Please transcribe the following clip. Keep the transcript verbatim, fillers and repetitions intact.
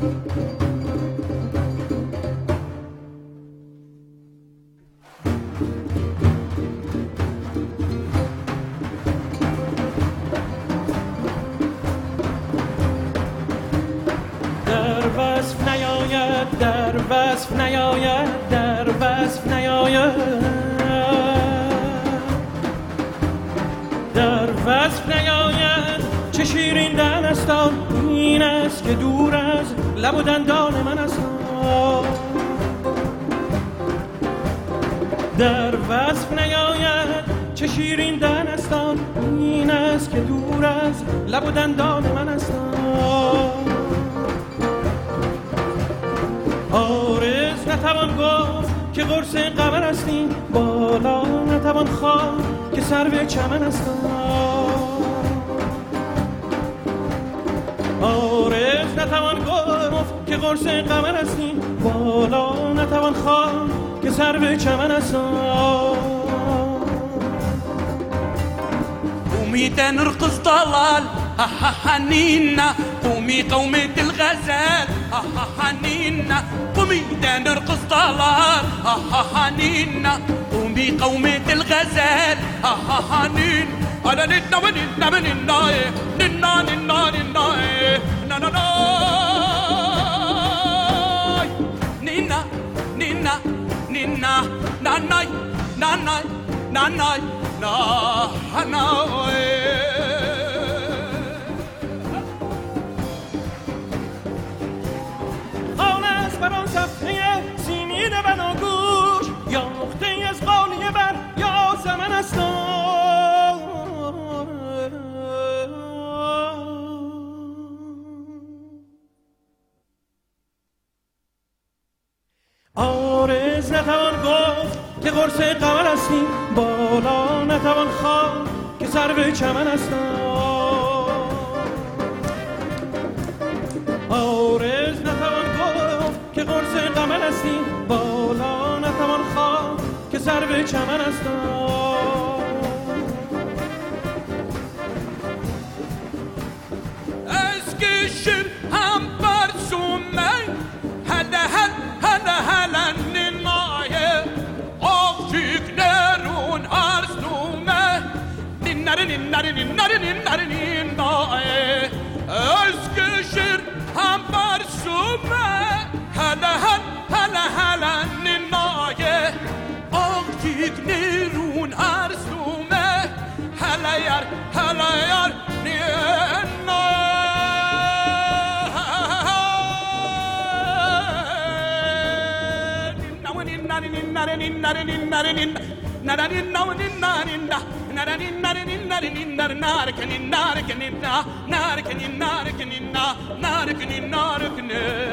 در وصف نیاید در وصف نیاید در وصف نیاید چه شیرین دستان این است که دور از لب و دندان من است در وصف نیاید چه شیرین دستان این است که دور از لب و دندان من است آرز نتوان گفت که قرص قمر هستیم بالا نتوان خواه که سرو چمن هستم آرز نتوان گفت که قرص قمر هستیم بالا نتوان خواه که سرو چمن هستم قومي تنرقص طلال ها ها حنينا قومي قومة الغزال ها ها حنينا قومي تنرقص طلال ها ها حنينا قومي قومة الغزال ها ها حنين أنا ننا وننا وننا ننا ننا ننا نا نا نا ننا ننا ننا ناناي ناناي ناناي نا نا بران صفحه سیمید بناگوش یا نقطه از قالیه بر یا زمن است آرز نتوان گفت که قرص قمر هستیم بالا نتوان خواه که سرو چمن هستم آرز نتوان گفت که قرص قمر هستیم بالا نتوان خواه که سرو چمن هستم Eskişehir hem Barsume hele hel hele hele ninnaye Afşiklerun arslume Ninnari ninnari ninnari ninnari ninnaye Eskişehir hem Barsume hele hel hele hele ninnaye Afşiklerun arslume hele yar hele yar ninnaye Narkin, narkin, narkin, narkin, narkin, narkin, narkin, narkin,